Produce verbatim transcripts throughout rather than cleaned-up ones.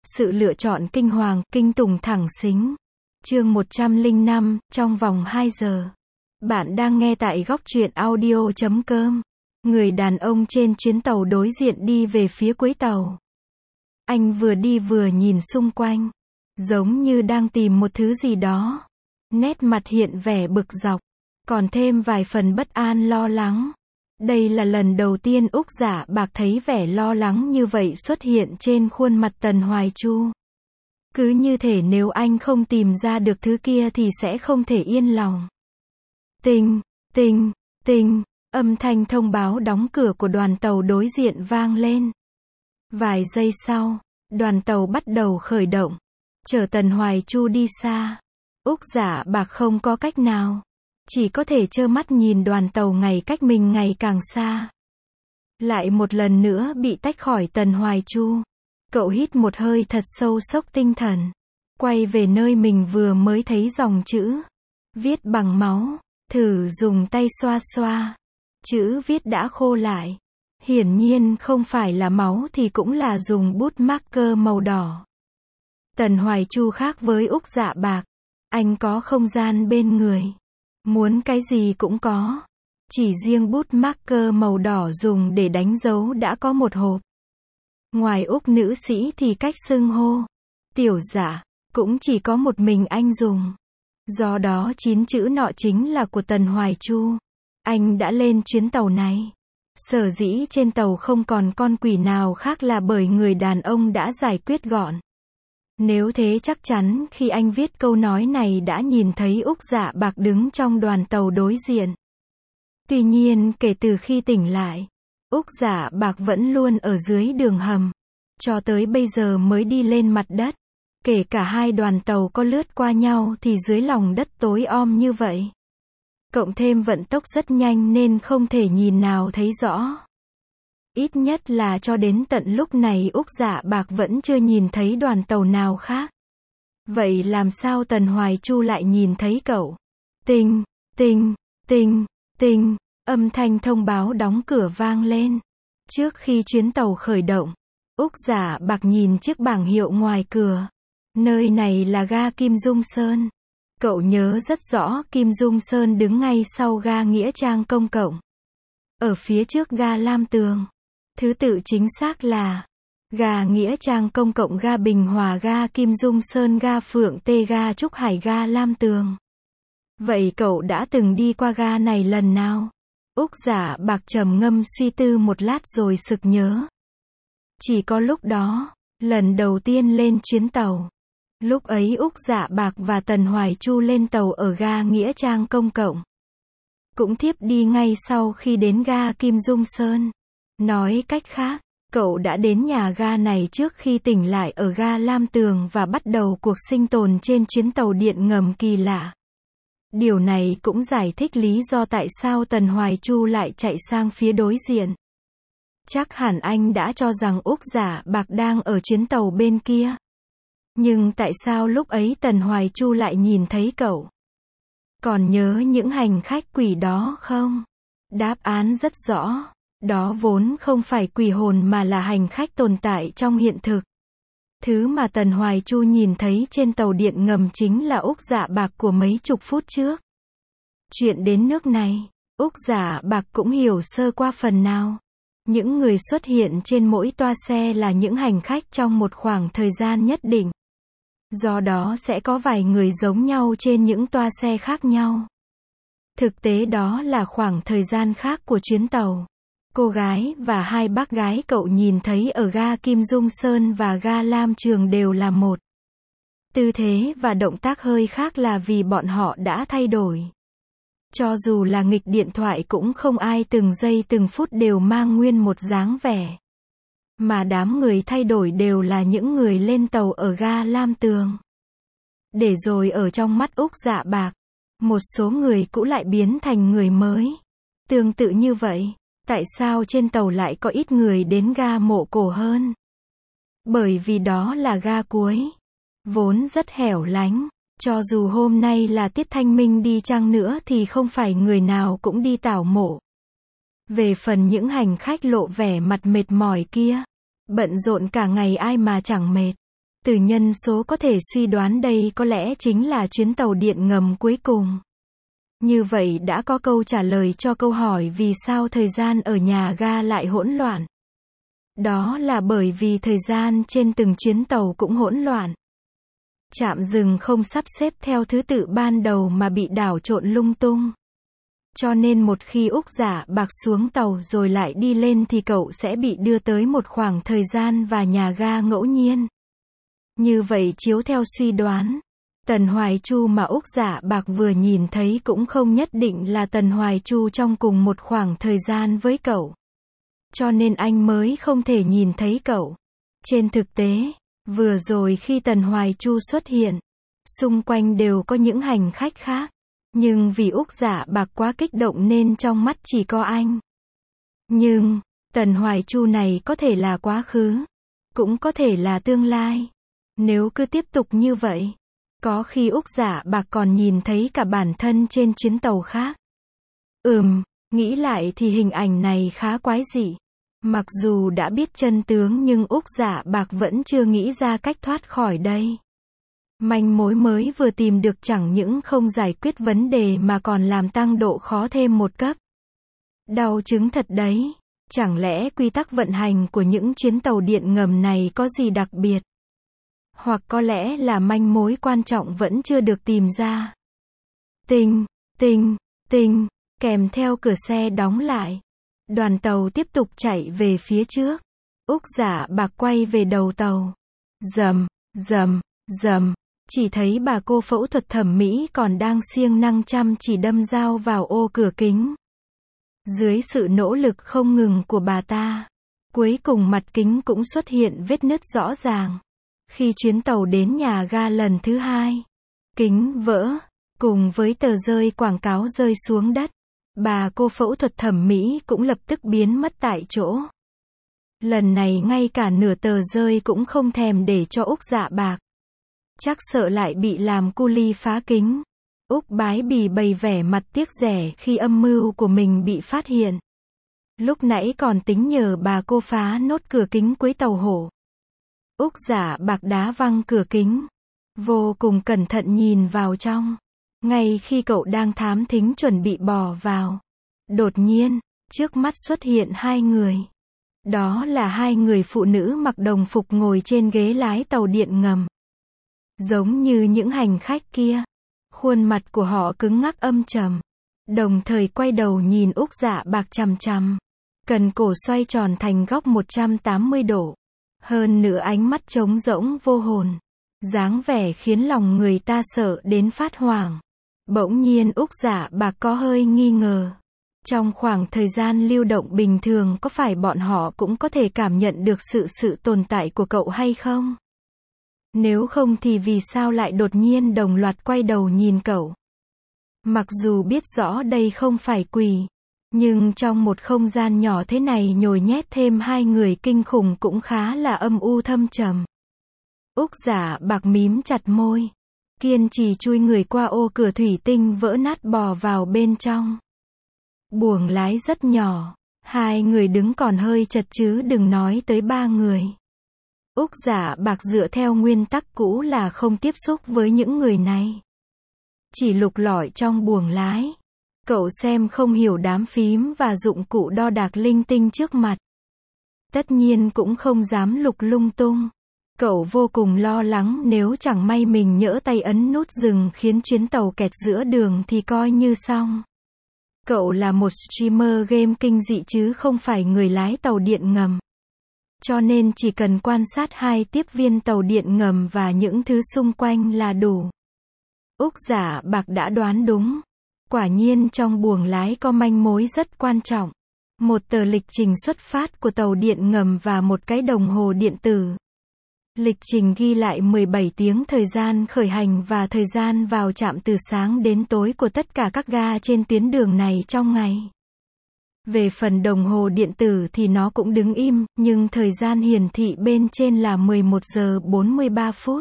Sự lựa chọn kinh hoàng, kinh tủng thẳng xính. Chương một trăm lẻ năm, trong vòng hai giờ. Bạn đang nghe tại góc truyện audio chấm com. Người đàn ông trên chuyến tàu đối diện đi về phía cuối tàu. Anh vừa đi vừa nhìn xung quanh, giống như đang tìm một thứ gì đó. Nét mặt hiện vẻ bực dọc, còn thêm vài phần bất an lo lắng. Đây là lần đầu tiên Úc Dạ Bạc thấy vẻ lo lắng như vậy xuất hiện trên khuôn mặt Tần Hoài Chu. Cứ như thể nếu anh không tìm ra được thứ kia thì sẽ không thể yên lòng. Tinh, tinh, tinh, âm thanh thông báo đóng cửa của đoàn tàu đối diện vang lên. Vài giây sau, đoàn tàu bắt đầu khởi động, chở Tần Hoài Chu đi xa. Úc Dạ Bạc không có cách nào, chỉ có thể trơ mắt nhìn đoàn tàu ngày cách mình ngày càng xa. Lại một lần nữa bị tách khỏi Tần Hoài Chu. Cậu hít một hơi thật sâu sốc tinh thần, quay về nơi mình vừa mới thấy dòng chữ viết bằng máu, thử dùng tay xoa xoa. Chữ viết đã khô lại. Hiển nhiên không phải là máu thì cũng là dùng bút marker màu đỏ. Tần Hoài Chu khác với Úc Dạ Bạc. Anh có không gian bên người. Muốn cái gì cũng có. Chỉ riêng bút marker màu đỏ dùng để đánh dấu đã có một hộp. Ngoài Úc nữ sĩ thì cách xưng hô Tiểu Dạ cũng chỉ có một mình anh dùng. Do đó chín chữ nọ chính là của Tần Hoài Chu. Anh đã lên chuyến tàu này. Sở dĩ trên tàu không còn con quỷ nào khác là bởi người đàn ông đã giải quyết gọn. Nếu thế chắc chắn khi anh viết câu nói này đã nhìn thấy Úc Dạ Bạc đứng trong đoàn tàu đối diện. Tuy nhiên kể từ khi tỉnh lại, Úc Dạ Bạc vẫn luôn ở dưới đường hầm. Cho tới bây giờ mới đi lên mặt đất. Kể cả hai đoàn tàu có lướt qua nhau thì dưới lòng đất tối om như vậy. Cộng thêm vận tốc rất nhanh nên không thể nhìn nào thấy rõ. Ít nhất là cho đến tận lúc này Úc Dạ Bạc vẫn chưa nhìn thấy đoàn tàu nào khác. Vậy làm sao Tần Hoài Chu lại nhìn thấy cậu? Tinh, tinh, tinh, tinh, âm thanh thông báo đóng cửa vang lên. Trước khi chuyến tàu khởi động, Úc Dạ Bạc nhìn chiếc bảng hiệu ngoài cửa. Nơi này là ga Kim Dung Sơn. Cậu nhớ rất rõ Kim Dung Sơn đứng ngay sau ga Nghĩa Trang công cộng. Ở phía trước ga Lam Tường. Thứ tự chính xác là ga Nghĩa Trang công cộng, ga Bình Hòa, ga Kim Dung Sơn, ga Phượng Tê, ga Trúc Hải, ga Lam Tường. Vậy cậu đã từng đi qua ga này lần nào? Úc Dạ Bạc trầm ngâm suy tư một lát rồi sực nhớ. Chỉ có lúc đó, lần đầu tiên lên chuyến tàu. Lúc ấy Úc Dạ Bạc và Tần Hoài Chu lên tàu ở ga Nghĩa Trang công cộng. Cũng tiếp đi ngay sau khi đến ga Kim Dung Sơn. Nói cách khác, cậu đã đến nhà ga này trước khi tỉnh lại ở ga Lam Tường và bắt đầu cuộc sinh tồn trên chuyến tàu điện ngầm kỳ lạ. Điều này cũng giải thích lý do tại sao Tần Hoài Chu lại chạy sang phía đối diện. Chắc hẳn anh đã cho rằng Úc Dạ Bạc đang ở chuyến tàu bên kia. Nhưng tại sao lúc ấy Tần Hoài Chu lại nhìn thấy cậu? Còn nhớ những hành khách quỷ đó không? Đáp án rất rõ. Đó vốn không phải quỷ hồn mà là hành khách tồn tại trong hiện thực. Thứ mà Tần Hoài Chu nhìn thấy trên tàu điện ngầm chính là Úc Dạ Bạc của mấy chục phút trước. Chuyện đến nước này, Úc Dạ Bạc cũng hiểu sơ qua phần nào. Những người xuất hiện trên mỗi toa xe là những hành khách trong một khoảng thời gian nhất định. Do đó sẽ có vài người giống nhau trên những toa xe khác nhau. Thực tế đó là khoảng thời gian khác của chuyến tàu. Cô gái và hai bác gái cậu nhìn thấy ở ga Kim Dung Sơn và ga Lam Trường đều là một. Tư thế và động tác hơi khác là vì bọn họ đã thay đổi. Cho dù là nghịch điện thoại cũng không ai từng giây từng phút đều mang nguyên một dáng vẻ. Mà đám người thay đổi đều là những người lên tàu ở ga Lam Tường. Để rồi ở trong mắt Úc Dạ Bạc, một số người cũ lại biến thành người mới. Tương tự như vậy, tại sao trên tàu lại có ít người đến ga Mộ Cổ hơn? Bởi vì đó là ga cuối. Vốn rất hẻo lánh. Cho dù hôm nay là tiết thanh minh đi chăng nữa thì không phải người nào cũng đi tảo mộ. Về phần những hành khách lộ vẻ mặt mệt mỏi kia, bận rộn cả ngày ai mà chẳng mệt. Từ nhân số có thể suy đoán đây có lẽ chính là chuyến tàu điện ngầm cuối cùng. Như vậy đã có câu trả lời cho câu hỏi vì sao thời gian ở nhà ga lại hỗn loạn. Đó là bởi vì thời gian trên từng chuyến tàu cũng hỗn loạn. Trạm dừng không sắp xếp theo thứ tự ban đầu mà bị đảo trộn lung tung. Cho nên một khi Úc Giả Bạc xuống tàu rồi lại đi lên thì cậu sẽ bị đưa tới một khoảng thời gian và nhà ga ngẫu nhiên. Như vậy chiếu theo suy đoán, Tần Hoài Chu mà Úc Giả Bạc vừa nhìn thấy cũng không nhất định là Tần Hoài Chu trong cùng một khoảng thời gian với cậu. Cho nên anh mới không thể nhìn thấy cậu. Trên thực tế, vừa rồi khi Tần Hoài Chu xuất hiện, xung quanh đều có những hành khách khác. Nhưng vì Úc Giả Bạc quá kích động nên trong mắt chỉ có anh. Nhưng, Tần Hoài Chu này có thể là quá khứ, cũng có thể là tương lai. Nếu cứ tiếp tục như vậy, có khi Úc Giả Bạc còn nhìn thấy cả bản thân trên chuyến tàu khác. Ừm, nghĩ lại thì hình ảnh này khá quái dị. Mặc dù đã biết chân tướng nhưng Úc Giả Bạc vẫn chưa nghĩ ra cách thoát khỏi đây. Manh mối mới vừa tìm được chẳng những không giải quyết vấn đề mà còn làm tăng độ khó thêm một cấp. Đau chứng thật đấy. Chẳng lẽ quy tắc vận hành của những chuyến tàu điện ngầm này có gì đặc biệt? Hoặc có lẽ là manh mối quan trọng vẫn chưa được tìm ra. Tinh, tinh, tinh, kèm theo cửa xe đóng lại. Đoàn tàu tiếp tục chạy về phía trước. Úc Giả Bạc quay về đầu tàu. Rầm, rầm, rầm. Chỉ thấy bà cô phẫu thuật thẩm mỹ còn đang siêng năng chăm chỉ đâm dao vào ô cửa kính. Dưới sự nỗ lực không ngừng của bà ta, cuối cùng mặt kính cũng xuất hiện vết nứt rõ ràng. Khi chuyến tàu đến nhà ga lần thứ hai, kính vỡ, cùng với tờ rơi quảng cáo rơi xuống đất, bà cô phẫu thuật thẩm mỹ cũng lập tức biến mất tại chỗ. Lần này ngay cả nửa tờ rơi cũng không thèm để cho Úc Dạ Bạc. Chắc sợ lại bị làm cu li phá kính. Úc Bái Bì bày vẻ mặt tiếc rẻ khi âm mưu của mình bị phát hiện. Lúc nãy còn tính nhờ bà cô phá nốt cửa kính cuối tàu hổ. Úc Giả Bạc đá văng cửa kính, vô cùng cẩn thận nhìn vào trong. Ngay khi cậu đang thám thính chuẩn bị bò vào, đột nhiên, trước mắt xuất hiện hai người. Đó là hai người phụ nữ mặc đồng phục ngồi trên ghế lái tàu điện ngầm. Giống như những hành khách kia, khuôn mặt của họ cứng ngắc âm trầm, đồng thời quay đầu nhìn Úc Dạ Bạc chằm chằm, cần cổ xoay tròn thành góc một trăm tám mươi độ. Hơn nữa ánh mắt trống rỗng vô hồn, dáng vẻ khiến lòng người ta sợ đến phát hoảng. Bỗng nhiên Úc Dạ Bạc có hơi nghi ngờ. Trong khoảng thời gian lưu động bình thường có phải bọn họ cũng có thể cảm nhận được sự sự tồn tại của cậu hay không? Nếu không thì vì sao lại đột nhiên đồng loạt quay đầu nhìn cậu? Mặc dù biết rõ đây không phải quỷ, nhưng trong một không gian nhỏ thế này nhồi nhét thêm hai người kinh khủng cũng khá là âm u thâm trầm. Úc Giả Bạc mím chặt môi, kiên trì chui người qua ô cửa thủy tinh vỡ nát bò vào bên trong. Buồng lái rất nhỏ, hai người đứng còn hơi chật chứ đừng nói tới ba người. Úc Giả Bạc dựa theo nguyên tắc cũ là không tiếp xúc với những người này. Chỉ lục lọi trong buồng lái. Cậu xem không hiểu đám phím và dụng cụ đo đạc linh tinh trước mặt. Tất nhiên cũng không dám lục lung tung. Cậu vô cùng lo lắng nếu chẳng may mình nhỡ tay ấn nút dừng khiến chuyến tàu kẹt giữa đường thì coi như xong. Cậu là một streamer game kinh dị chứ không phải người lái tàu điện ngầm. Cho nên chỉ cần quan sát hai tiếp viên tàu điện ngầm và những thứ xung quanh là đủ. Úc Giả Bạc đã đoán đúng. Quả nhiên trong buồng lái có manh mối rất quan trọng. Một tờ lịch trình xuất phát của tàu điện ngầm và một cái đồng hồ điện tử. Lịch trình ghi lại mười bảy tiếng thời gian khởi hành và thời gian vào trạm từ sáng đến tối của tất cả các ga trên tuyến đường này trong ngày. Về phần đồng hồ điện tử thì nó cũng đứng im, nhưng thời gian hiển thị bên trên là mười một giờ bốn mươi ba phút.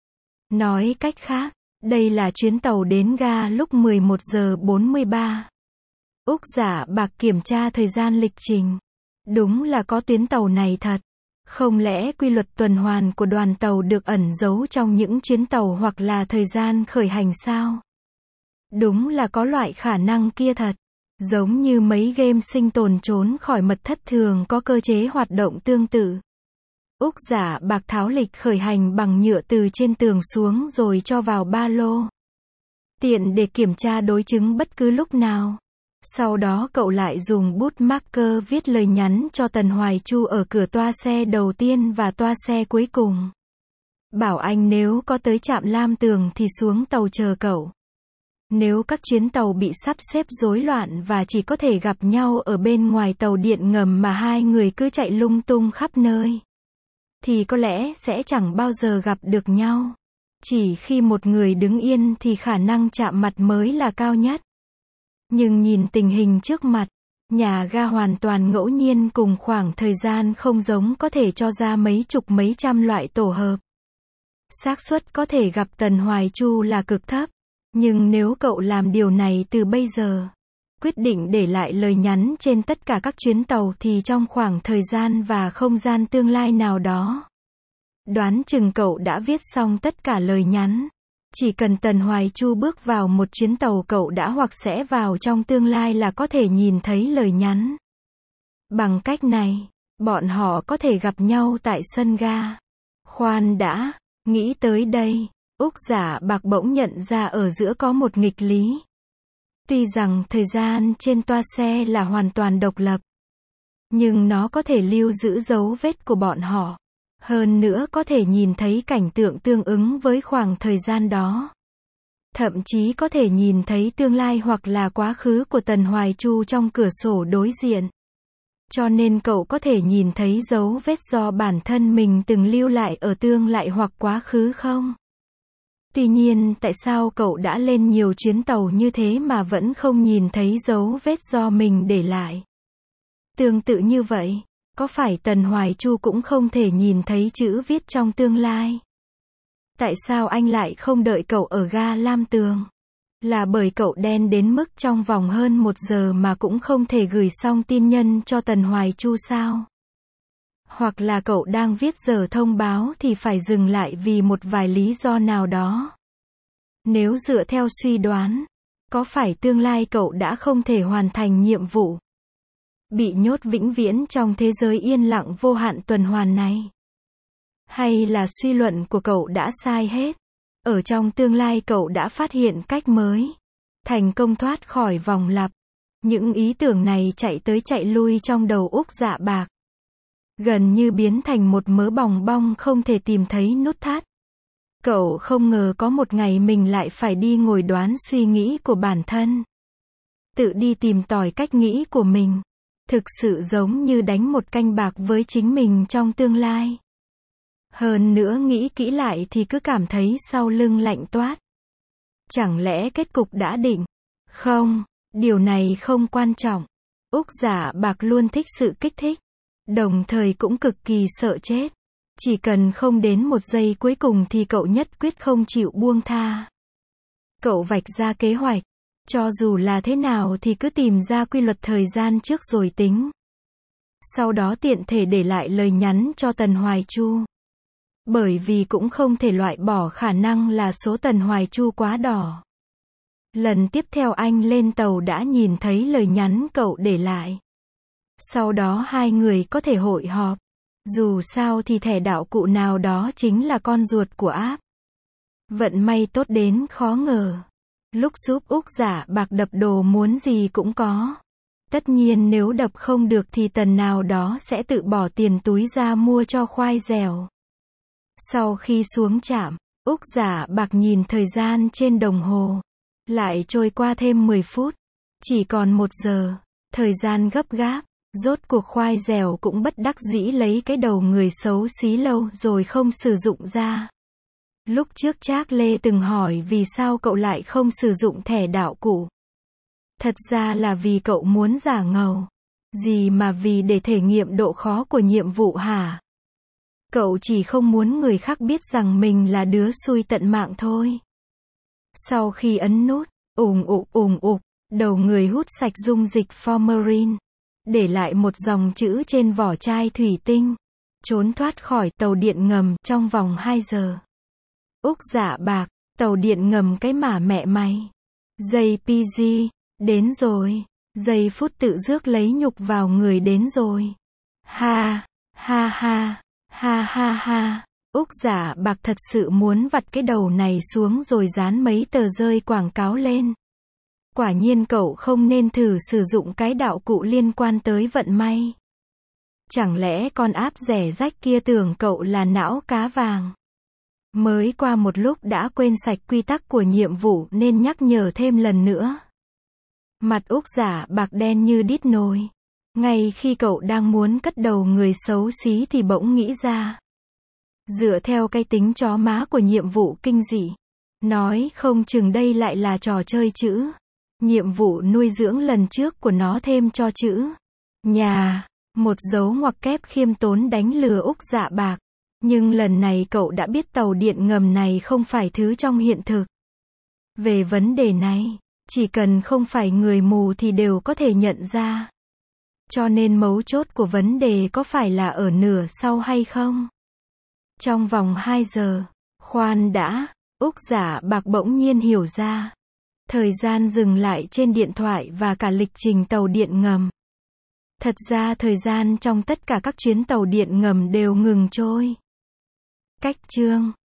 Nói cách khác, đây là chuyến tàu đến ga lúc mười một giờ bốn mươi ba. Úc Giả Bạc kiểm tra thời gian lịch trình. Đúng là có tuyến tàu này thật. Không lẽ quy luật tuần hoàn của đoàn tàu được ẩn giấu trong những chuyến tàu hoặc là thời gian khởi hành sao? Đúng là có loại khả năng kia thật. Giống như mấy game sinh tồn trốn khỏi mật thất thường có cơ chế hoạt động tương tự. Úc Giả Bạc tháo lịch khởi hành bằng nhựa từ trên tường xuống rồi cho vào ba lô. Tiện để kiểm tra đối chứng bất cứ lúc nào. Sau đó cậu lại dùng bút marker viết lời nhắn cho Tần Hoài Chu ở cửa toa xe đầu tiên và toa xe cuối cùng. Bảo anh nếu có tới trạm Lam Tường thì xuống tàu chờ cậu. Nếu các chuyến tàu bị sắp xếp rối loạn và chỉ có thể gặp nhau ở bên ngoài tàu điện ngầm mà hai người cứ chạy lung tung khắp nơi, thì có lẽ sẽ chẳng bao giờ gặp được nhau. Chỉ khi một người đứng yên thì khả năng chạm mặt mới là cao nhất. Nhưng nhìn tình hình trước mặt, nhà ga hoàn toàn ngẫu nhiên cùng khoảng thời gian không giống có thể cho ra mấy chục mấy trăm loại tổ hợp. Xác suất có thể gặp Tần Hoài Chu là cực thấp. Nhưng nếu cậu làm điều này từ bây giờ, quyết định để lại lời nhắn trên tất cả các chuyến tàu thì trong khoảng thời gian và không gian tương lai nào đó, đoán chừng cậu đã viết xong tất cả lời nhắn. Chỉ cần Tần Hoài Chu bước vào một chuyến tàu cậu đã hoặc sẽ vào trong tương lai là có thể nhìn thấy lời nhắn. Bằng cách này, bọn họ có thể gặp nhau tại sân ga. Khoan đã, nghĩ tới đây, Úc Giả Bạc bỗng nhận ra ở giữa có một nghịch lý. Tuy rằng thời gian trên toa xe là hoàn toàn độc lập, nhưng nó có thể lưu giữ dấu vết của bọn họ. Hơn nữa có thể nhìn thấy cảnh tượng tương ứng với khoảng thời gian đó. Thậm chí có thể nhìn thấy tương lai hoặc là quá khứ của Tần Hoài Chu trong cửa sổ đối diện. Cho nên cậu có thể nhìn thấy dấu vết do bản thân mình từng lưu lại ở tương lai hoặc quá khứ không? Tuy nhiên, tại sao cậu đã lên nhiều chuyến tàu như thế mà vẫn không nhìn thấy dấu vết do mình để lại? Tương tự như vậy, có phải Tần Hoài Chu cũng không thể nhìn thấy chữ viết trong tương lai? Tại sao anh lại không đợi cậu ở ga Lam Tường? Là bởi cậu đen đến mức trong vòng hơn một giờ mà cũng không thể gửi xong tin nhân cho Tần Hoài Chu sao? Hoặc là cậu đang viết giờ thông báo thì phải dừng lại vì một vài lý do nào đó. Nếu dựa theo suy đoán, có phải tương lai cậu đã không thể hoàn thành nhiệm vụ, bị nhốt vĩnh viễn trong thế giới yên lặng vô hạn tuần hoàn này? Hay là suy luận của cậu đã sai hết? Ở trong tương lai cậu đã phát hiện cách mới, thành công thoát khỏi vòng lặp. Những ý tưởng này chạy tới chạy lui trong đầu Úc Dạ Bạc, gần như biến thành một mớ bòng bong không thể tìm thấy nút thắt. Cậu không ngờ có một ngày mình lại phải đi ngồi đoán suy nghĩ của bản thân. Tự đi tìm tòi cách nghĩ của mình. Thực sự giống như đánh một canh bạc với chính mình trong tương lai. Hơn nữa nghĩ kỹ lại thì cứ cảm thấy sau lưng lạnh toát. Chẳng lẽ kết cục đã định? Không, điều này không quan trọng. Úc Dạ Bạc luôn thích sự kích thích, đồng thời cũng cực kỳ sợ chết. Chỉ cần không đến một giây cuối cùng thì cậu nhất quyết không chịu buông tha. Cậu vạch ra kế hoạch, cho dù là thế nào thì cứ tìm ra quy luật thời gian trước rồi tính. Sau đó tiện thể để lại lời nhắn cho Tần Hoài Chu. Bởi vì cũng không thể loại bỏ khả năng là số Tần Hoài Chu quá đỏ. Lần tiếp theo anh lên tàu đã nhìn thấy lời nhắn cậu để lại. Sau đó hai người có thể hội họp. Dù sao thì thẻ đạo cụ nào đó chính là con ruột của áp. Vận may tốt đến khó ngờ. Lúc giúp Úc Dạ Bạc đập đồ muốn gì cũng có. Tất nhiên nếu đập không được thì tần nào đó sẽ tự bỏ tiền túi ra mua cho khoai dẻo. Sau khi xuống trạm, Úc Dạ Bạc nhìn thời gian trên đồng hồ. Lại trôi qua thêm mười phút. Chỉ còn một giờ. Thời gian gấp gáp. Rốt cuộc khoai dẻo cũng bất đắc dĩ lấy cái đầu người xấu xí lâu rồi không sử dụng ra. Lúc trước Trác Lê từng hỏi vì sao cậu lại không sử dụng thẻ đạo cụ. Thật ra là vì cậu muốn giả ngầu. Gì mà vì để thể nghiệm độ khó của nhiệm vụ hả? Cậu chỉ không muốn người khác biết rằng mình là đứa xui tận mạng thôi. Sau khi ấn nút, ùng ục ùng ục, đầu người hút sạch dung dịch formalin, để lại một dòng chữ trên vỏ chai thủy tinh. trốn thoát khỏi tàu điện ngầm trong vòng hai giờ. Úc Dạ Bạc, tàu điện ngầm cái mà mẹ mày. jê pê giê, đến rồi. Giây phút tự rước lấy nhục vào người đến rồi. Ha, ha ha, ha ha ha. Úc Dạ Bạc thật sự muốn vặt cái đầu này xuống rồi dán mấy tờ rơi quảng cáo lên. Quả nhiên cậu không nên thử sử dụng cái đạo cụ liên quan tới vận may. Chẳng lẽ con áp rẻ rách kia tưởng cậu là não cá vàng? Mới qua một lúc đã quên sạch quy tắc của nhiệm vụ nên nhắc nhở thêm lần nữa. Mặt Úc Dạ Bạc đen như đít nồi. Ngay khi cậu đang muốn cất đầu người xấu xí thì bỗng nghĩ ra. Dựa theo cái tính chó má của nhiệm vụ kinh dị, nói không chừng đây lại là trò chơi chữ. Nhiệm vụ nuôi dưỡng lần trước của nó thêm cho chữ nhà, một dấu ngoặc kép khiêm tốn đánh lừa Úc Dạ Bạc. Nhưng lần này cậu đã biết tàu điện ngầm này không phải thứ trong hiện thực. Về vấn đề này, chỉ cần không phải người mù thì đều có thể nhận ra. Cho nên mấu chốt của vấn đề có phải là ở nửa sau hay không? Trong vòng hai giờ, khoan đã, Úc Dạ Bạc bỗng nhiên hiểu ra. Thời gian dừng lại trên điện thoại và cả lịch trình tàu điện ngầm. Thật ra thời gian trong tất cả các chuyến tàu điện ngầm đều ngừng trôi. Cách chương